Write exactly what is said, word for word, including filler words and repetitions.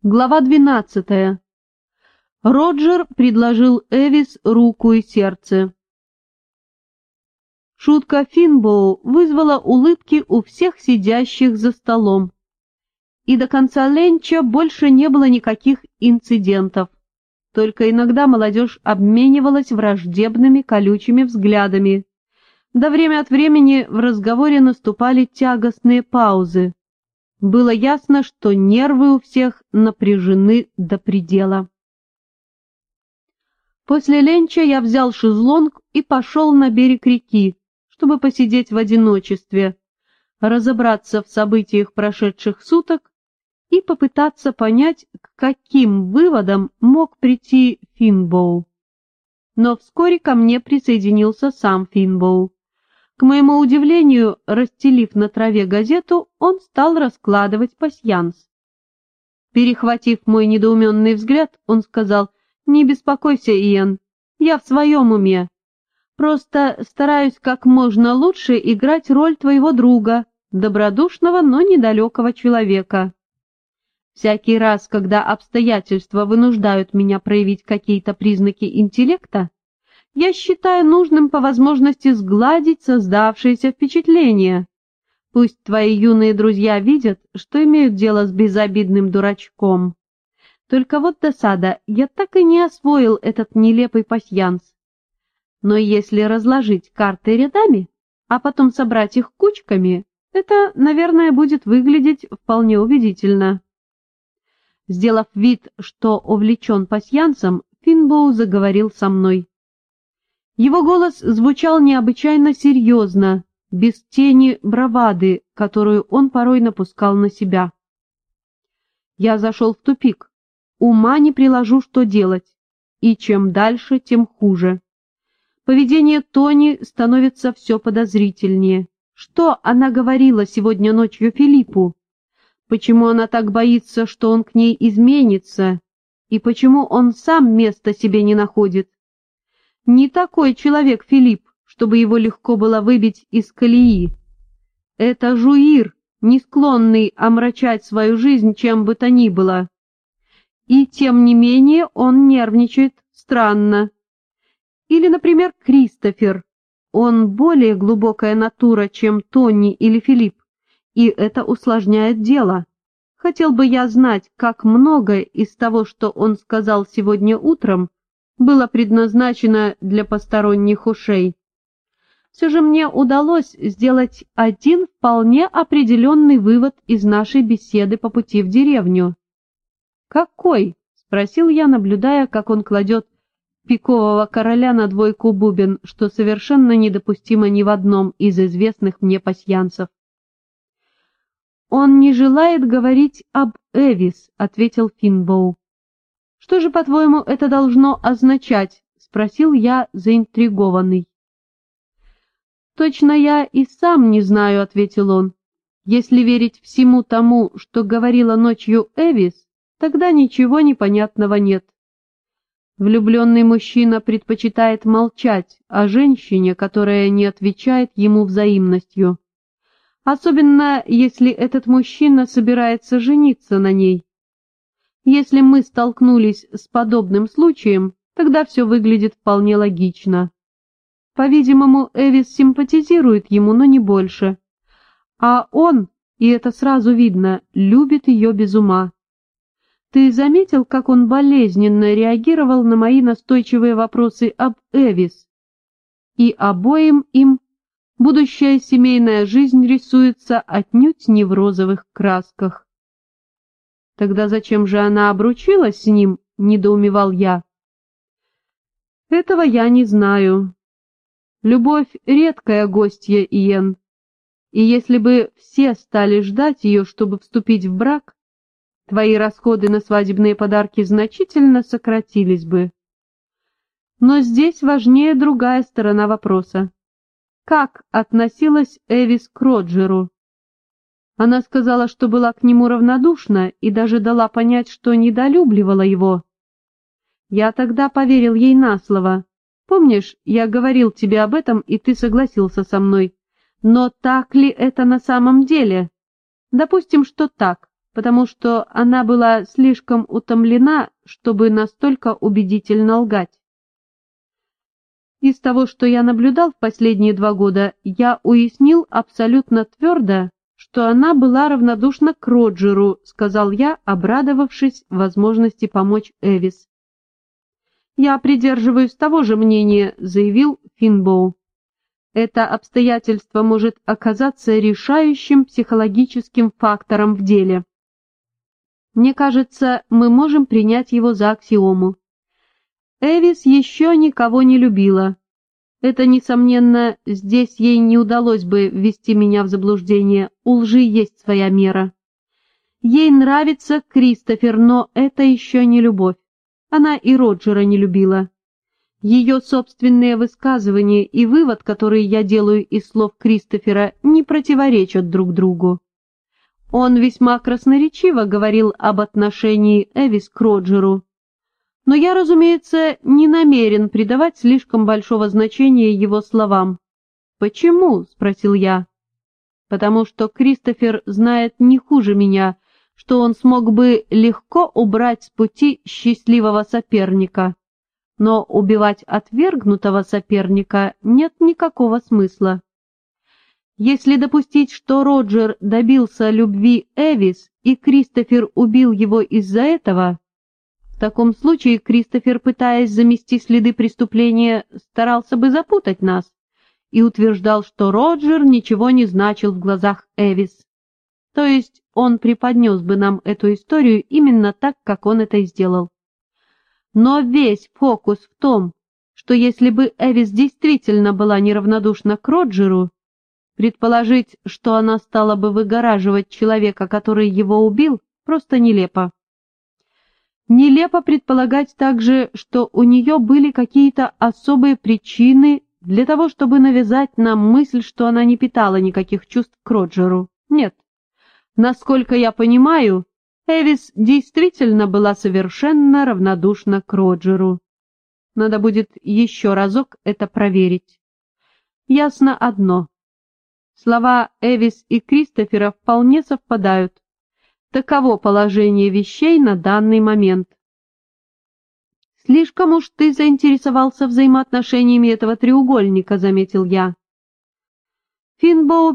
Глава двенадцатая. Роджер предложил Эвис руку и сердце. Шутка Финбоу вызвала улыбки у всех сидящих за столом. И до конца ленча больше не было никаких инцидентов. Только иногда молодежь обменивалась враждебными колючими взглядами. Да время от времени в разговоре наступали тягостные паузы. Было ясно, что нервы у всех напряжены до предела. После ленча я взял шезлонг и пошел на берег реки, чтобы посидеть в одиночестве, разобраться в событиях прошедших суток и попытаться понять, к каким выводам мог прийти Финбоу. Но вскоре ко мне присоединился сам Финбоу. К моему удивлению, расстелив на траве газету, он стал раскладывать пасьянс. Перехватив мой недоуменный взгляд, он сказал: «Не беспокойся, Иэн, я в своем уме. Просто стараюсь как можно лучше играть роль твоего друга, добродушного, но недалекого человека. Всякий раз, когда обстоятельства вынуждают меня проявить какие-то признаки интеллекта, я считаю нужным по возможности сгладить создавшееся впечатление. Пусть твои юные друзья видят, что имеют дело с безобидным дурачком. Только вот досада, я так и не освоил этот нелепый пасьянс. Но если разложить карты рядами, а потом собрать их кучками, это, наверное, будет выглядеть вполне убедительно». Сделав вид, что увлечен пасьянсом, Финбоу заговорил со мной. Его голос звучал необычайно серьезно, без тени бравады, которую он порой напускал на себя. Я зашел в тупик. Ума не приложу, что делать, и чем дальше, тем хуже. Поведение Тони становится все подозрительнее. Что она говорила сегодня ночью Филиппу? Почему она так боится, что он к ней изменится? И почему он сам места себе не находит? Не такой человек Филипп, чтобы его легко было выбить из колеи. Это жуир, не склонный омрачать свою жизнь чем бы то ни было. И тем не менее он нервничает странно. Или, например, Кристофер. Он более глубокая натура, чем Тони или Филипп, и это усложняет дело. Хотел бы я знать, как много из того, что он сказал сегодня утром, было предназначено для посторонних ушей. Все же мне удалось сделать один вполне определенный вывод из нашей беседы по пути в деревню. «Какой?» — спросил я, наблюдая, как он кладет пикового короля на двойку бубен, что совершенно недопустимо ни в одном из известных мне пасьянсов. «Он не желает говорить об Эвис», — ответил Финбоу. «Что же, по-твоему, это должно означать?» — спросил я, заинтригованный. «Точно я и сам не знаю», — ответил он. «Если верить всему тому, что говорила ночью Эвис, тогда ничего непонятного нет. Влюбленный мужчина предпочитает молчать о женщине, которая не отвечает ему взаимностью, особенно если этот мужчина собирается жениться на ней. Если мы столкнулись с подобным случаем, тогда все выглядит вполне логично. По-видимому, Эвис симпатизирует ему, но не больше. А он, и это сразу видно, любит ее без ума. Ты заметил, как он болезненно реагировал на мои настойчивые вопросы об Эвис? И обоим им будущая семейная жизнь рисуется отнюдь не в розовых красках. «Тогда зачем же она обручилась с ним?» — недоумевал я. «Этого я не знаю. Любовь — редкая гостья, Иен, и если бы все стали ждать ее, чтобы вступить в брак, твои расходы на свадебные подарки значительно сократились бы. Но здесь важнее другая сторона вопроса. Как относилась Эвис к Роджеру? Она сказала, что была к нему равнодушна и даже дала понять, что недолюбливала его. Я тогда поверил ей на слово. Помнишь, я говорил тебе об этом, и ты согласился со мной. Но так ли это на самом деле? Допустим, что так. потому что она была слишком утомлена, чтобы настолько убедительно лгать. Из того, что я наблюдал в последние два года, я уяснил абсолютно твердо, что она была равнодушна к Роджеру, сказал я, обрадовавшись возможности помочь Эвис. «Я придерживаюсь того же мнения», — заявил Финбоу. «Это обстоятельство может оказаться решающим психологическим фактором в деле. Мне кажется, мы можем принять его за аксиому. Эвис еще никого не любила. Это, несомненно, здесь ей не удалось бы ввести меня в заблуждение, у лжи есть своя мера. Ей нравится Кристофер, но это еще не любовь. Она и Роджера не любила. Ее собственные высказывания и вывод, который я делаю из слов Кристофера, не противоречат друг другу. Он весьма красноречиво говорил об отношении Эвис к Роджеру. Но я, разумеется, не намерен придавать слишком большого значения его словам. «Почему?» — спросил я. «Потому что Кристофер знает не хуже меня, что он смог бы легко убрать с пути счастливого соперника. Но убивать отвергнутого соперника нет никакого смысла. Если допустить, что Роджер добился любви Эвис, и Кристофер убил его из-за этого, в таком случае Кристофер, пытаясь замести следы преступления, старался бы запутать нас и утверждал, что Роджер ничего не значил в глазах Эвис. То есть он преподнес бы нам эту историю именно так, как он это и сделал. Но весь фокус в том, что если бы Эвис действительно была неравнодушна к Роджеру, предположить, что она стала бы выгораживать человека, который его убил, просто нелепо. Нелепо предполагать также, что у нее были какие-то особые причины для того, чтобы навязать нам мысль, что она не питала никаких чувств к Роджеру. Нет. Насколько я понимаю, Эвис действительно была совершенно равнодушна к Роджеру. Надо будет еще разок это проверить. Ясно одно. Слова Эвис и Кристофера вполне совпадают. Таково положение вещей на данный момент. «Слишком уж ты заинтересовался взаимоотношениями этого треугольника», — заметил я. Финбоу